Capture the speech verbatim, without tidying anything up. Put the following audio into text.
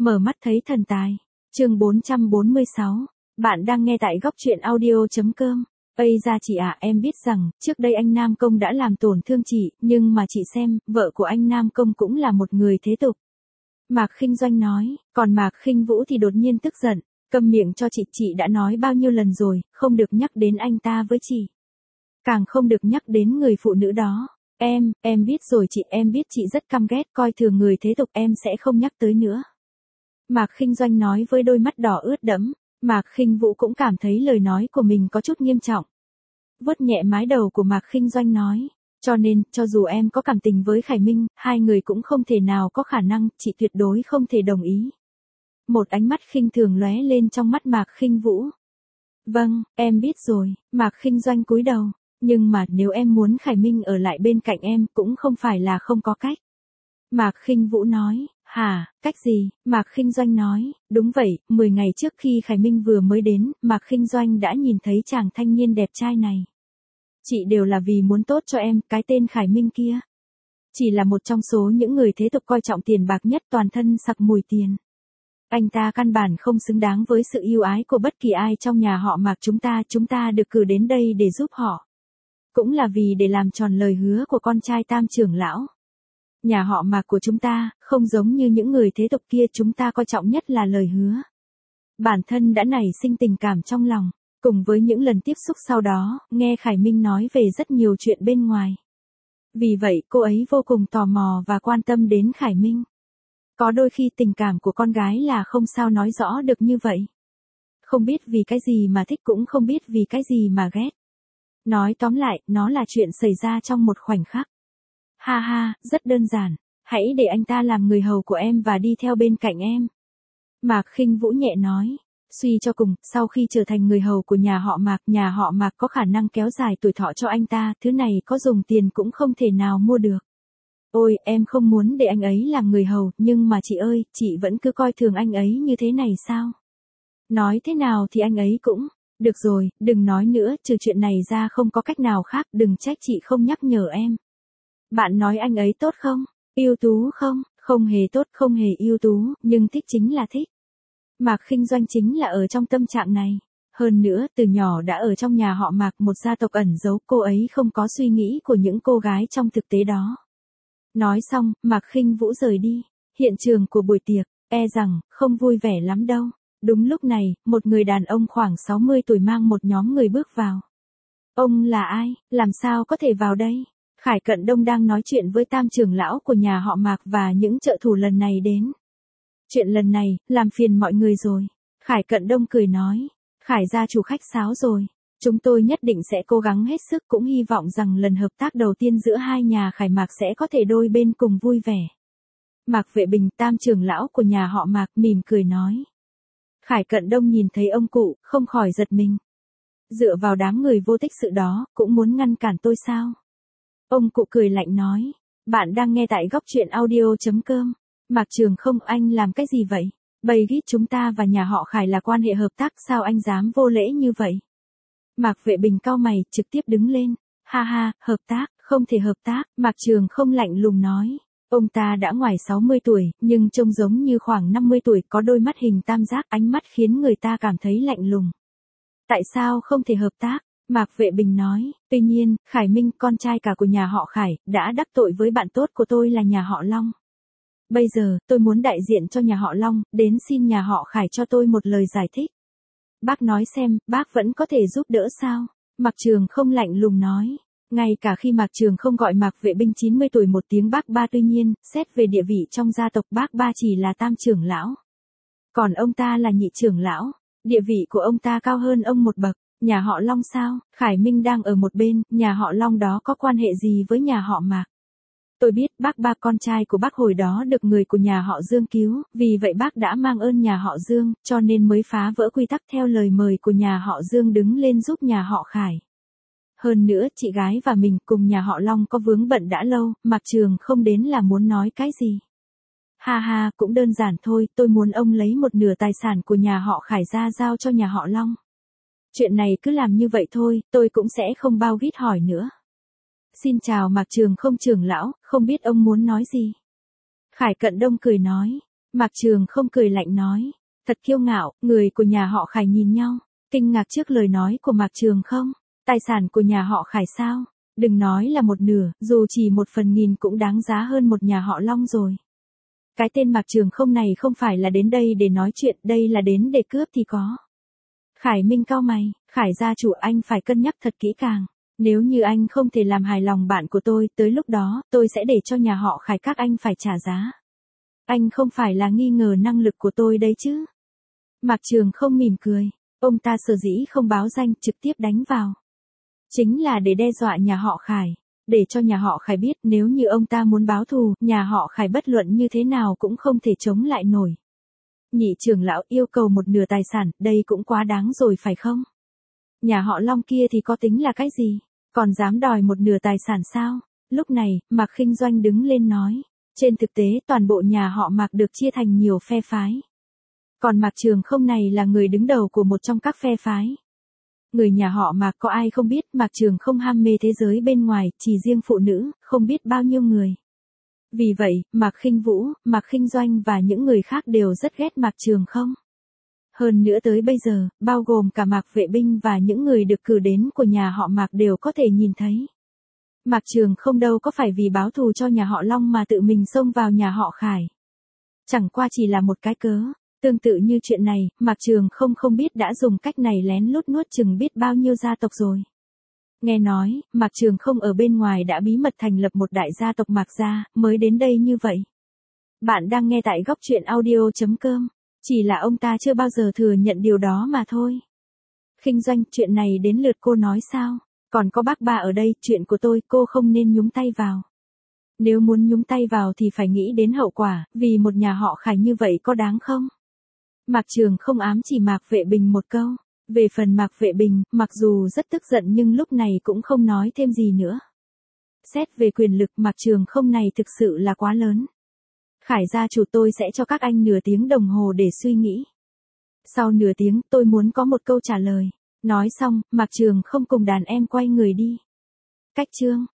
Mở mắt thấy thần tài. Chương bốn trăm bốn mươi sáu. Bạn đang nghe tại góc truyện audio chấm com. Ây ra chị à, em biết rằng, trước đây anh Nam Công đã làm tổn thương chị, nhưng mà chị xem, vợ của anh Nam Công cũng là một người thế tục. Mạc Khinh Doanh nói, còn Mạc Khinh Vũ thì đột nhiên tức giận, câm miệng cho chị, chị đã nói bao nhiêu lần rồi, không được nhắc đến anh ta với chị. Càng không được nhắc đến người phụ nữ đó. Em, em biết rồi chị, em biết chị rất căm ghét, coi thường người thế tục, em sẽ không nhắc tới nữa. Mạc Khinh Doanh nói với đôi mắt đỏ ướt đẫm. Mạc Khinh Vũ cũng cảm thấy lời nói của mình có chút nghiêm trọng. Vuốt nhẹ mái đầu của Mạc Khinh Doanh nói, cho nên, cho dù em có cảm tình với Khải Minh, hai người cũng không thể nào có khả năng, chị tuyệt đối không thể đồng ý. Một ánh mắt khinh thường lóe lên trong mắt Mạc Khinh Vũ. Vâng, em biết rồi. Mạc Khinh Doanh cúi đầu. Nhưng mà nếu em muốn Khải Minh ở lại bên cạnh em cũng không phải là không có cách. Mạc Khinh Vũ nói, hả, cách gì? Mạc Khinh Doanh nói, đúng vậy, mười ngày trước khi Khải Minh vừa mới đến, Mạc Khinh Doanh đã nhìn thấy chàng thanh niên đẹp trai này. Chị đều là vì muốn tốt cho em, cái tên Khải Minh kia. Chỉ là một trong số những người thế tục coi trọng tiền bạc nhất, toàn thân sặc mùi tiền. Anh ta căn bản không xứng đáng với sự yêu ái của bất kỳ ai trong nhà họ Mạc chúng ta, chúng ta được cử đến đây để giúp họ. Cũng là vì để làm tròn lời hứa của con trai Tam trưởng lão. Nhà họ Mạc của chúng ta, không giống như những người thế tục kia, chúng ta coi trọng nhất là lời hứa. Bản thân đã nảy sinh tình cảm trong lòng, cùng với những lần tiếp xúc sau đó, nghe Khải Minh nói về rất nhiều chuyện bên ngoài. Vì vậy cô ấy vô cùng tò mò và quan tâm đến Khải Minh. Có đôi khi tình cảm của con gái là không sao nói rõ được như vậy. Không biết vì cái gì mà thích, cũng không biết vì cái gì mà ghét. Nói tóm lại, nó là chuyện xảy ra trong một khoảnh khắc. Ha ha, rất đơn giản. Hãy để anh ta làm người hầu của em và đi theo bên cạnh em. Mạc Khinh Vũ nhẹ nói. Suy cho cùng, sau khi trở thành người hầu của nhà họ Mạc, nhà họ Mạc có khả năng kéo dài tuổi thọ cho anh ta, thứ này có dùng tiền cũng không thể nào mua được. Ôi, em không muốn để anh ấy làm người hầu, nhưng mà chị ơi, chị vẫn cứ coi thường anh ấy như thế này sao? Nói thế nào thì anh ấy cũng... Được rồi, đừng nói nữa, trừ chuyện này ra không có cách nào khác, đừng trách chị không nhắc nhở em. Bạn nói anh ấy tốt không? Ưu tú không? Không hề tốt, không hề ưu tú, nhưng thích chính là thích. Mạc Khinh Doanh chính là ở trong tâm trạng này. Hơn nữa, từ nhỏ đã ở trong nhà họ Mạc, một gia tộc ẩn giấu, cô ấy không có suy nghĩ của những cô gái trong thực tế đó. Nói xong, Mạc Khinh Vũ rời đi. Hiện trường của buổi tiệc, e rằng, không vui vẻ lắm đâu. Đúng lúc này, một người đàn ông khoảng sáu mươi tuổi mang một nhóm người bước vào. Ông là ai, làm sao có thể vào đây? Khải Cận Đông đang nói chuyện với Tam trưởng lão của nhà họ Mạc và những trợ thủ lần này đến. Chuyện lần này, làm phiền mọi người rồi. Khải Cận Đông cười nói. Khải gia chủ khách sáo rồi. Chúng tôi nhất định sẽ cố gắng hết sức, cũng hy vọng rằng lần hợp tác đầu tiên giữa hai nhà Khải Mạc sẽ có thể đôi bên cùng vui vẻ. Mạc Vệ Bình, Tam trưởng lão của nhà họ Mạc, mỉm cười nói. Khải Cận Đông nhìn thấy ông cụ, không khỏi giật mình. Dựa vào đám người vô tích sự đó, cũng muốn ngăn cản tôi sao? Ông cụ cười lạnh nói. Bạn đang nghe tại góc truyện audio chấm com. Mạc Trường Không, anh làm cái gì vậy? Bày gít chúng ta và nhà họ Khải là quan hệ hợp tác, sao anh dám vô lễ như vậy? Mạc Vệ Bình cau mày, trực tiếp đứng lên. Ha ha, hợp tác, không thể hợp tác. Mạc Trường Không lạnh lùng nói. Ông ta đã ngoài sáu mươi tuổi, nhưng trông giống như khoảng năm mươi tuổi, có đôi mắt hình tam giác, ánh mắt khiến người ta cảm thấy lạnh lùng. Tại sao không thể hợp tác? Mạc Vệ Bình nói, tuy nhiên, Khải Minh, con trai cả của nhà họ Khải, đã đắc tội với bạn tốt của tôi là nhà họ Long. Bây giờ, tôi muốn đại diện cho nhà họ Long, đến xin nhà họ Khải cho tôi một lời giải thích. Bác nói xem, bác vẫn có thể giúp đỡ sao? Mạc Trường Không lạnh lùng nói. Ngay cả khi Mạc Trường Không gọi Mạc Vệ Bình chín mươi tuổi một tiếng bác ba, tuy nhiên, xét về địa vị trong gia tộc, bác ba chỉ là tam trưởng lão. Còn ông ta là nhị trưởng lão, địa vị của ông ta cao hơn ông một bậc. Nhà họ Long sao? Khải Minh đang ở một bên, nhà họ Long đó có quan hệ gì với nhà họ Mạc? Tôi biết bác ba, con trai của bác hồi đó được người của nhà họ Dương cứu, vì vậy bác đã mang ơn nhà họ Dương, cho nên mới phá vỡ quy tắc theo lời mời của nhà họ Dương đứng lên giúp nhà họ Khải. Hơn nữa, chị gái và mình cùng nhà họ Long có vướng bận đã lâu, Mạc Trường Không đến là muốn nói cái gì? Ha ha, cũng đơn giản thôi, tôi muốn ông lấy một nửa tài sản của nhà họ Khải ra giao cho nhà họ Long. Chuyện này cứ làm như vậy thôi, tôi cũng sẽ không bao gít hỏi nữa. Xin chào Mạc Trường Không trưởng lão, không biết ông muốn nói gì? Khải Cận Đông cười nói. Mạc Trường không cười lạnh nói. Thật kiêu ngạo, người của nhà họ Khải nhìn nhau, kinh ngạc trước lời nói của Mạc Trường không. Tài sản của nhà họ Khải sao? Đừng nói là một nửa, dù chỉ một phần nghìn cũng đáng giá hơn một nhà họ Long rồi. Cái tên Mạc Trường không này không phải là đến đây để nói chuyện, đây là đến để cướp thì có. Khải Minh cau mày, Khải gia chủ anh phải cân nhắc thật kỹ càng. Nếu như anh không thể làm hài lòng bạn của tôi, tới lúc đó, tôi sẽ để cho nhà họ Khải các anh phải trả giá. Anh không phải là nghi ngờ năng lực của tôi đấy chứ. Mạc Trường không mỉm cười, ông ta sở dĩ không báo danh trực tiếp đánh vào. Chính là để đe dọa nhà họ Khải, để cho nhà họ Khải biết nếu như ông ta muốn báo thù, nhà họ Khải bất luận như thế nào cũng không thể chống lại nổi. Nhị trưởng lão yêu cầu một nửa tài sản, đây cũng quá đáng rồi phải không? Nhà họ Long kia thì có tính là cái gì? Còn dám đòi một nửa tài sản sao? Lúc này, Mạc Khinh Doanh đứng lên nói. Trên thực tế toàn bộ nhà họ Mạc được chia thành nhiều phe phái. Còn Mạc Trường không này là người đứng đầu của một trong các phe phái. Người nhà họ Mạc có ai không biết Mạc Trường không ham mê thế giới bên ngoài, chỉ riêng phụ nữ, không biết bao nhiêu người. Vì vậy, Mạc Khinh Vũ, Mạc Khinh Doanh và những người khác đều rất ghét Mạc Trường không. Hơn nữa tới bây giờ, bao gồm cả Mạc Vệ Binh và những người được cử đến của nhà họ Mạc đều có thể nhìn thấy. Mạc Trường không đâu có phải vì báo thù cho nhà họ Long mà tự mình xông vào nhà họ Khải. Chẳng qua chỉ là một cái cớ. Tương tự như chuyện này, Mạc Trường không không biết đã dùng cách này lén lút nuốt chừng biết bao nhiêu gia tộc rồi. Nghe nói, Mạc Trường không ở bên ngoài đã bí mật thành lập một đại gia tộc Mạc gia, mới đến đây như vậy. Bạn đang nghe tại góc truyện audio chấm com, chỉ là ông ta chưa bao giờ thừa nhận điều đó mà thôi. Khinh Doanh, chuyện này đến lượt cô nói sao? Còn có bác ba ở đây, chuyện của tôi cô không nên nhúng tay vào. Nếu muốn nhúng tay vào thì phải nghĩ đến hậu quả, vì một nhà họ Khải như vậy có đáng không? Mạc Trường không ám chỉ Mạc Vệ Bình một câu. Về phần Mạc Vệ Bình, mặc dù rất tức giận nhưng lúc này cũng không nói thêm gì nữa. Xét về quyền lực Mạc Trường không này thực sự là quá lớn. Khải gia chủ tôi sẽ cho các anh nửa tiếng đồng hồ để suy nghĩ. Sau nửa tiếng tôi muốn có một câu trả lời. Nói xong, Mạc Trường không cùng đàn em quay người đi. Cách chương